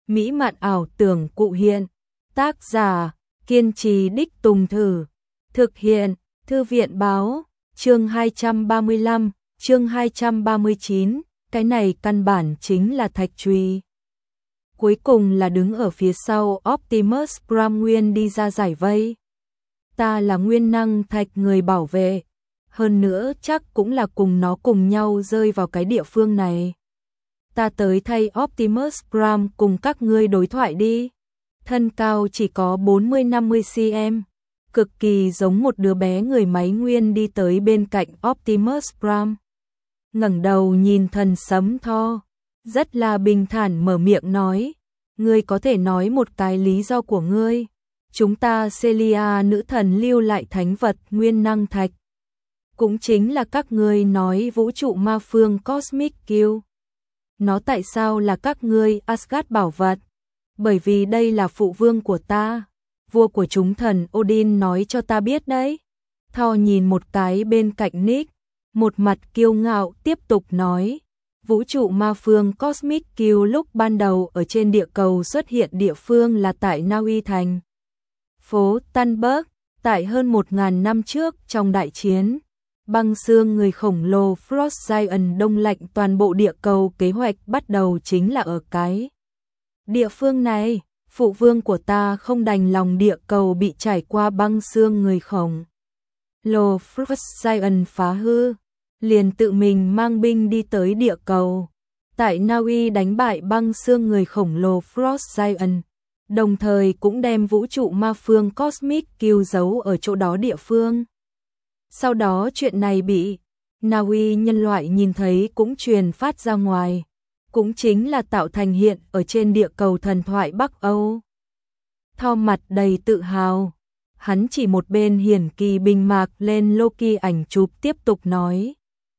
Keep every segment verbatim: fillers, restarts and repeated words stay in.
mỹ mạn ảo tưởng cụ hiện. Tác giả, kiên trì đích tùng thử. Thực hiện, Thư viện báo, chương hai trăm ba mươi lăm, chương hai trăm ba mươi chín, cái này căn bản chính là thạch truy. Cuối cùng là đứng ở phía sau Optimus Prime Nguyên đi ra giải vây. Ta là nguyên năng thạch người bảo vệ, hơn nữa chắc cũng là cùng nó cùng nhau rơi vào cái địa phương này. Ta tới thay Optimus Prime cùng các ngươi đối thoại đi. Thân cao chỉ có bốn mươi năm mươi xăng-ti-mét, cực kỳ giống một đứa bé người máy nguyên đi tới bên cạnh Optimus Prime. Ngẩng đầu nhìn thần sấm Thor, rất là bình thản mở miệng nói, ngươi có thể nói một cái lý do của ngươi. Chúng ta Celia nữ thần lưu lại thánh vật nguyên năng thạch. Cũng chính là các ngươi nói vũ trụ ma phương Cosmic Kill. Nó tại sao là các ngươi Asgard bảo vật? Bởi vì đây là phụ vương của ta. Vua của chúng thần Odin nói cho ta biết đấy. Thor nhìn một cái bên cạnh Nick, một mặt kiêu ngạo tiếp tục nói. Vũ trụ ma phương Cosmic Kill lúc ban đầu ở trên địa cầu xuất hiện địa phương là tại Na Uy thành. Phố Tannberg, tại hơn một ngàn năm trước trong đại chiến. Băng xương người khổng lồ Frost Giant đông lạnh toàn bộ địa cầu, kế hoạch bắt đầu chính là ở cái địa phương này. Phụ vương của ta không đành lòng địa cầu bị trải qua băng xương người khổng lồ Frost Giant phá hư, liền tự mình mang binh đi tới địa cầu. Tại Na Uy đánh bại băng xương người khổng lồ Frost Giant, đồng thời cũng đem vũ trụ ma phương Cosmic Kill giấu ở chỗ đó địa phương. Sau đó chuyện này bị Na Uy nhân loại nhìn thấy cũng truyền phát ra ngoài, cũng chính là tạo thành hiện ở trên địa cầu thần thoại Bắc Âu. Thor mặt đầy tự hào, hắn chỉ một bên hiển kỳ bình mạc lên Loki ảnh chụp tiếp tục nói.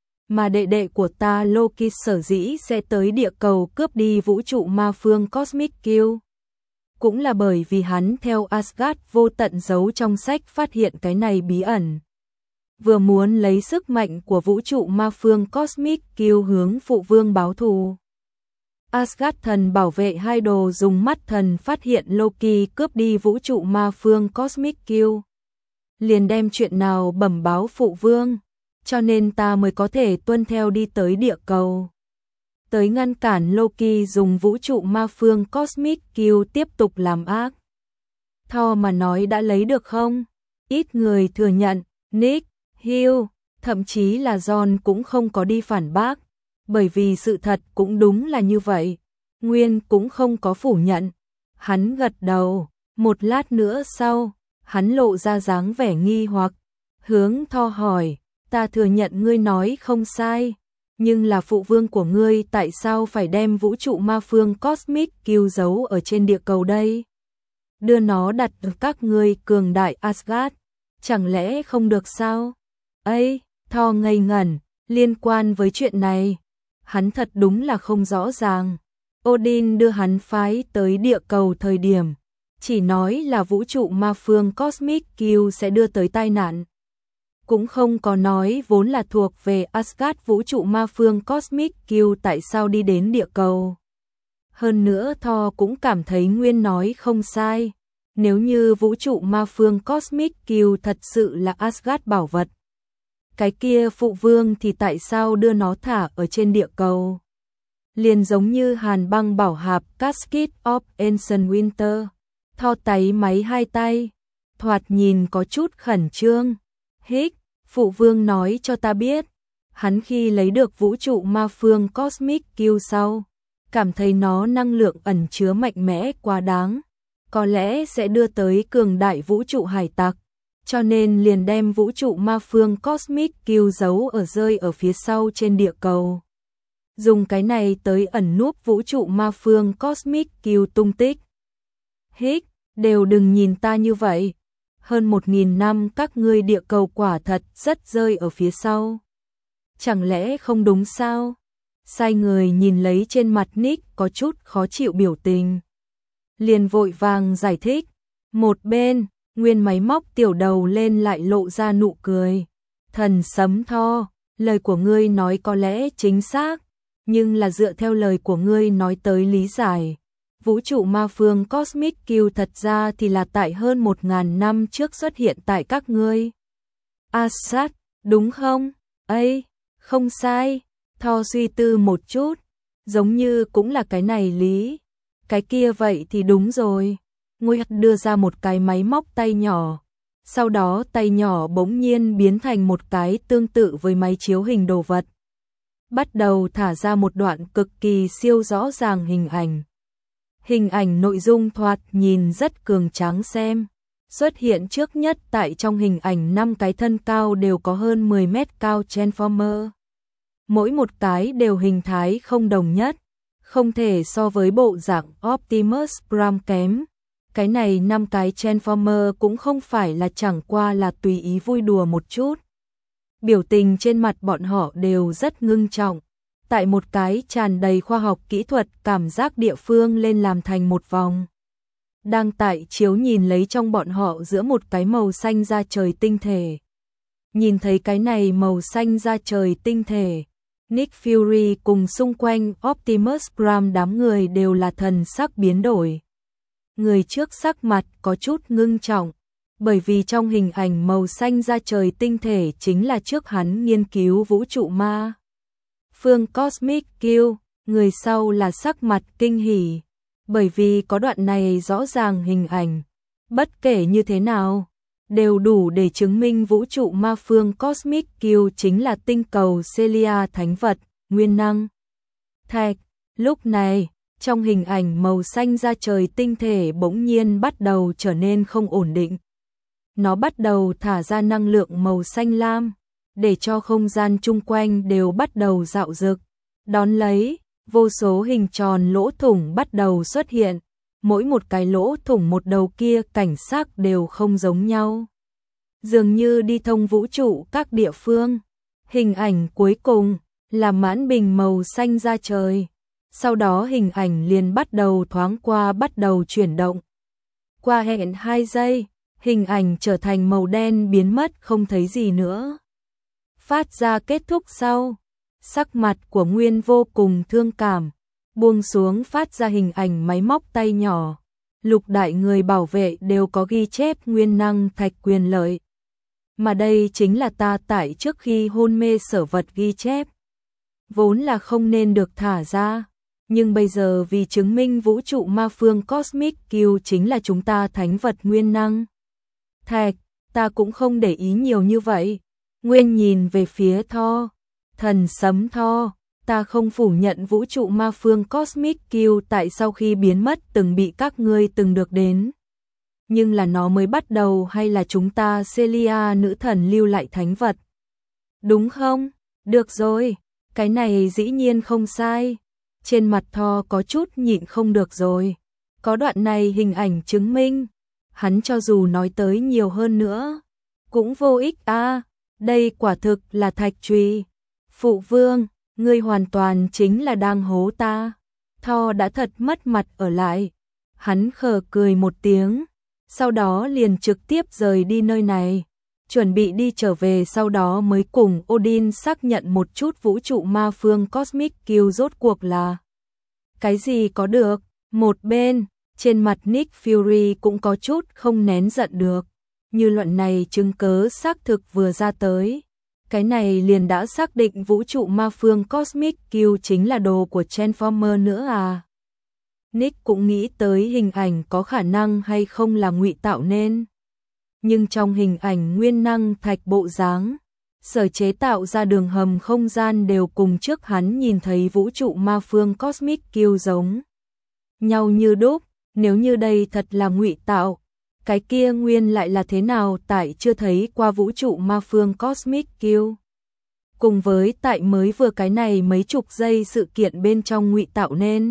Mà đệ đệ của ta Loki sở dĩ sẽ tới địa cầu cướp đi vũ trụ ma phương Cosmic Kill. Cũng là bởi vì hắn theo Asgard vô tận giấu trong sách phát hiện cái này bí ẩn. Vừa muốn lấy sức mạnh của vũ trụ ma phương Cosmic Kill hướng phụ vương báo thù. Asgard thần bảo vệ hai đồ dùng mắt thần phát hiện Loki cướp đi vũ trụ ma phương Cosmic Kill. Liền đem chuyện nào bẩm báo phụ vương, cho nên ta mới có thể tuân theo đi tới địa cầu. Tới ngăn cản Loki dùng vũ trụ ma phương Cosmic Kill tiếp tục làm ác. Thor mà nói đã lấy được không? Ít người thừa nhận, Nick, Hill, thậm chí là John cũng không có đi phản bác, bởi vì sự thật cũng đúng là như vậy. Nguyên cũng không có phủ nhận. Hắn gật đầu, một lát nữa sau, hắn lộ ra dáng vẻ nghi hoặc, hướng Thor hỏi, ta thừa nhận ngươi nói không sai, nhưng là phụ vương của ngươi tại sao phải đem vũ trụ ma phương Cosmic Kill giấu ở trên địa cầu đây? Đưa nó đặt ở các ngươi cường đại Asgard, chẳng lẽ không được sao? Ây, Thor ngây ngẩn, liên quan với chuyện này, hắn thật đúng là không rõ ràng. Odin đưa hắn phái tới địa cầu thời điểm, chỉ nói là vũ trụ ma phương Cosmic Kill sẽ đưa tới tai nạn. Cũng không có nói vốn là thuộc về Asgard vũ trụ ma phương Cosmic Kill tại sao đi đến địa cầu. Hơn nữa Thor cũng cảm thấy Nguyên nói không sai, nếu như vũ trụ ma phương Cosmic Kill thật sự là Asgard bảo vật, cái kia phụ vương thì tại sao đưa nó thả ở trên địa cầu? Liền giống như hàn băng bảo hạp Casket of Ancient Winter. Thor táy máy hai tay, thoạt nhìn có chút khẩn trương. Hích, phụ vương nói cho ta biết, hắn khi lấy được vũ trụ ma phương Cosmic Kill sau, cảm thấy nó năng lượng ẩn chứa mạnh mẽ quá đáng, có lẽ sẽ đưa tới cường đại vũ trụ hải tặc, cho nên liền đem vũ trụ ma phương Cosmic Kill giấu ở rơi ở phía sau trên địa cầu. Dùng cái này tới ẩn núp vũ trụ ma phương Cosmic Kill tung tích. Hích, đều đừng nhìn ta như vậy. Hơn một nghìn năm các ngươi địa cầu quả thật rất rơi ở phía sau. Chẳng lẽ không đúng sao? Sai người nhìn lấy trên mặt Nick có chút khó chịu biểu tình. Liền vội vàng giải thích. Một bên, Nguyên máy móc tiểu đầu lên lại lộ ra nụ cười. Thần sấm Thor, lời của ngươi nói có lẽ chính xác, nhưng là dựa theo lời của ngươi nói tới lý giải. Vũ trụ ma phương Cosmic Q thật ra thì là tại hơn một ngàn năm trước xuất hiện tại các ngươi. Assad, đúng không? Ây, không sai. Thor suy tư một chút, giống như cũng là cái này lý. Cái kia vậy thì đúng rồi. Nguyệt đưa ra một cái máy móc tay nhỏ. Sau đó tay nhỏ bỗng nhiên biến thành một cái tương tự với máy chiếu hình đồ vật. Bắt đầu thả ra một đoạn cực kỳ siêu rõ ràng hình ảnh. Hình ảnh nội dung thoạt nhìn rất cường tráng xem. Xuất hiện trước nhất tại trong hình ảnh năm cái thân cao đều có hơn mười mét cao Transformer. Mỗi một cái đều hình thái không đồng nhất, không thể so với bộ dạng Optimus Prime kém. Cái này năm cái Transformer cũng không phải là chẳng qua là tùy ý vui đùa một chút. Biểu tình trên mặt bọn họ đều rất ngưng trọng. Tại một cái tràn đầy khoa học kỹ thuật cảm giác địa phương lên làm thành một vòng. Đang tại chiếu nhìn lấy trong bọn họ giữa một cái màu xanh da trời tinh thể. Nhìn thấy cái này màu xanh da trời tinh thể, Nick Fury cùng xung quanh Optimus Prime đám người đều là thần sắc biến đổi. Người trước sắc mặt có chút ngưng trọng, bởi vì trong hình ảnh màu xanh da trời tinh thể chính là trước hắn nghiên cứu vũ trụ ma phương Cosmic Q, người sau là sắc mặt kinh hỉ, bởi vì có đoạn này rõ ràng hình ảnh, bất kể như thế nào, đều đủ để chứng minh vũ trụ ma phương Cosmic Q chính là tinh cầu Celia thánh vật, nguyên năng. Thạch, lúc này, trong hình ảnh màu xanh da trời tinh thể bỗng nhiên bắt đầu trở nên không ổn định. Nó bắt đầu thả ra năng lượng màu xanh lam, để cho không gian chung quanh đều bắt đầu dạo dực. Đón lấy, vô số hình tròn lỗ thủng bắt đầu xuất hiện, mỗi một cái lỗ thủng một đầu kia cảnh sắc đều không giống nhau. Dường như đi thông vũ trụ các địa phương. Hình ảnh cuối cùng là mãn bình màu xanh da trời. Sau đó hình ảnh liền bắt đầu thoáng qua bắt đầu chuyển động. Qua hẹn hai giây, hình ảnh trở thành màu đen biến mất không thấy gì nữa. Phát ra kết thúc sau, sắc mặt của Nguyên vô cùng thương cảm, buông xuống phát ra hình ảnh máy móc tay nhỏ. Lục đại người bảo vệ đều có ghi chép nguyên năng thạch quyền lợi. Mà đây chính là ta tại trước khi hôn mê sở vật ghi chép. Vốn là không nên được thả ra, nhưng bây giờ vì chứng minh vũ trụ ma phương Cosmic Q chính là chúng ta thánh vật nguyên năng thạch, ta cũng không để ý nhiều như vậy. Nguyên nhìn về phía Thor, thần sấm Thor, ta không phủ nhận vũ trụ ma phương Cosmic Q tại sau khi biến mất từng bị các ngươi từng được đến. Nhưng là nó mới bắt đầu hay là chúng ta Celia nữ thần lưu lại thánh vật? Đúng không? Được rồi, cái này dĩ nhiên không sai. Trên mặt Thor có chút nhịn không được rồi. Có đoạn này hình ảnh chứng minh, hắn cho dù nói tới nhiều hơn nữa, cũng vô ích a. Đây quả thực là thạch trùy. Phụ vương, ngươi hoàn toàn chính là đang hố ta. Thor đã thật mất mặt ở lại. Hắn khờ cười một tiếng, sau đó liền trực tiếp rời đi nơi này, chuẩn bị đi trở về sau đó mới cùng Odin xác nhận một chút vũ trụ ma phương Cosmic Q rốt cuộc là cái gì có được. Một bên, trên mặt Nick Fury cũng có chút không nén giận được. Như luận này chứng cớ xác thực vừa ra tới. Cái này liền đã xác định vũ trụ ma phương Cosmic Q chính là đồ của Transformer nữa à. Nick cũng nghĩ tới hình ảnh có khả năng hay không là ngụy tạo nên. Nhưng trong hình ảnh nguyên năng thạch bộ dáng, sở chế tạo ra đường hầm không gian đều cùng trước hắn nhìn thấy vũ trụ ma phương Cosmic Q giống nhau như đúc. Nếu như đây thật là ngụy tạo, cái kia nguyên lại là thế nào tại chưa thấy qua vũ trụ ma phương Cosmic Q. Cùng với tại mới vừa cái này mấy chục giây sự kiện bên trong ngụy tạo nên.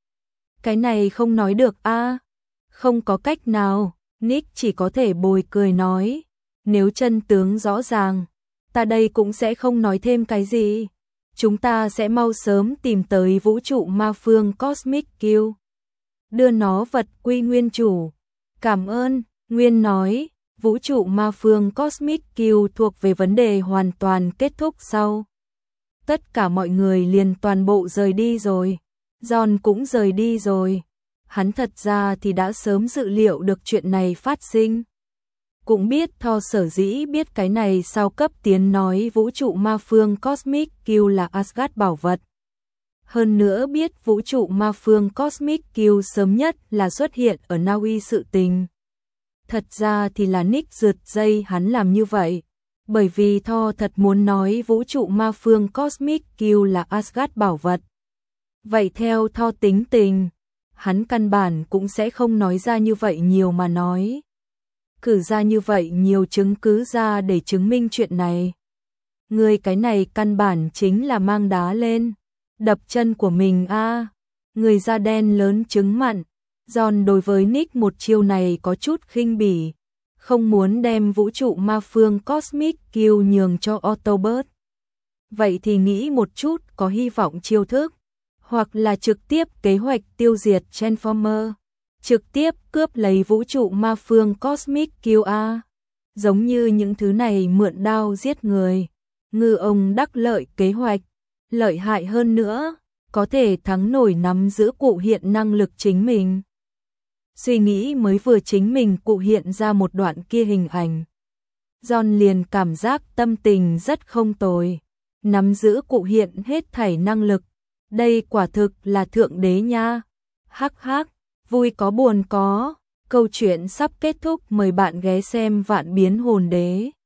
Cái này không nói được a, à? Không có cách nào, Nick chỉ có thể bồi cười nói. Nếu chân tướng rõ ràng, ta đây cũng sẽ không nói thêm cái gì. Chúng ta sẽ mau sớm tìm tới vũ trụ ma phương Cosmic Q. Đưa nó vật quy nguyên chủ. Cảm ơn, Nguyên nói, vũ trụ ma phương Cosmic Q thuộc về vấn đề hoàn toàn kết thúc sau. Tất cả mọi người liền toàn bộ rời đi rồi. John cũng rời đi rồi. hắn thật ra thì đã sớm dự liệu được chuyện này phát sinh. Cũng biết Thor sở dĩ biết cái này sau cấp tiến nói vũ trụ ma phương Cosmic Q là Asgard bảo vật. Hơn nữa biết vũ trụ ma phương Cosmic Q sớm nhất là xuất hiện ở Na Uy sự tình. Thật ra thì là Nick rượt dây hắn làm như vậy, bởi vì Thor thật muốn nói vũ trụ ma phương Cosmic Q là Asgard bảo vật. Vậy theo Thor tính tình, hắn căn bản cũng sẽ không nói ra như vậy nhiều mà nói. Cử ra như vậy nhiều chứng cứ ra để chứng minh chuyện này. Người cái này căn bản chính là mang đá lên đập chân của mình a. À, người da đen lớn trứng mặn. John đối với Nick một chiêu này có chút khinh bỉ, không muốn đem vũ trụ ma phương Cosmic Q nhường cho Autobot. Vậy thì nghĩ một chút có hy vọng chiêu thức, hoặc là trực tiếp kế hoạch tiêu diệt Transformer, trực tiếp cướp lấy vũ trụ ma phương Cosmic Q a. Giống như những thứ này mượn đao giết người, ngư ông đắc lợi kế hoạch, lợi hại hơn nữa, có thể thắng nổi nắm giữ cụ hiện năng lực chính mình. Suy nghĩ mới vừa chính mình cụ hiện ra một đoạn kia hình ảnh. John liền cảm giác tâm tình rất không tồi, nắm giữ cụ hiện hết thảy năng lực. Đây quả thực là thượng đế nha. Hắc hắc, vui có buồn có. Câu chuyện sắp kết thúc, mời bạn ghé xem Vạn Biến Hồn Đế.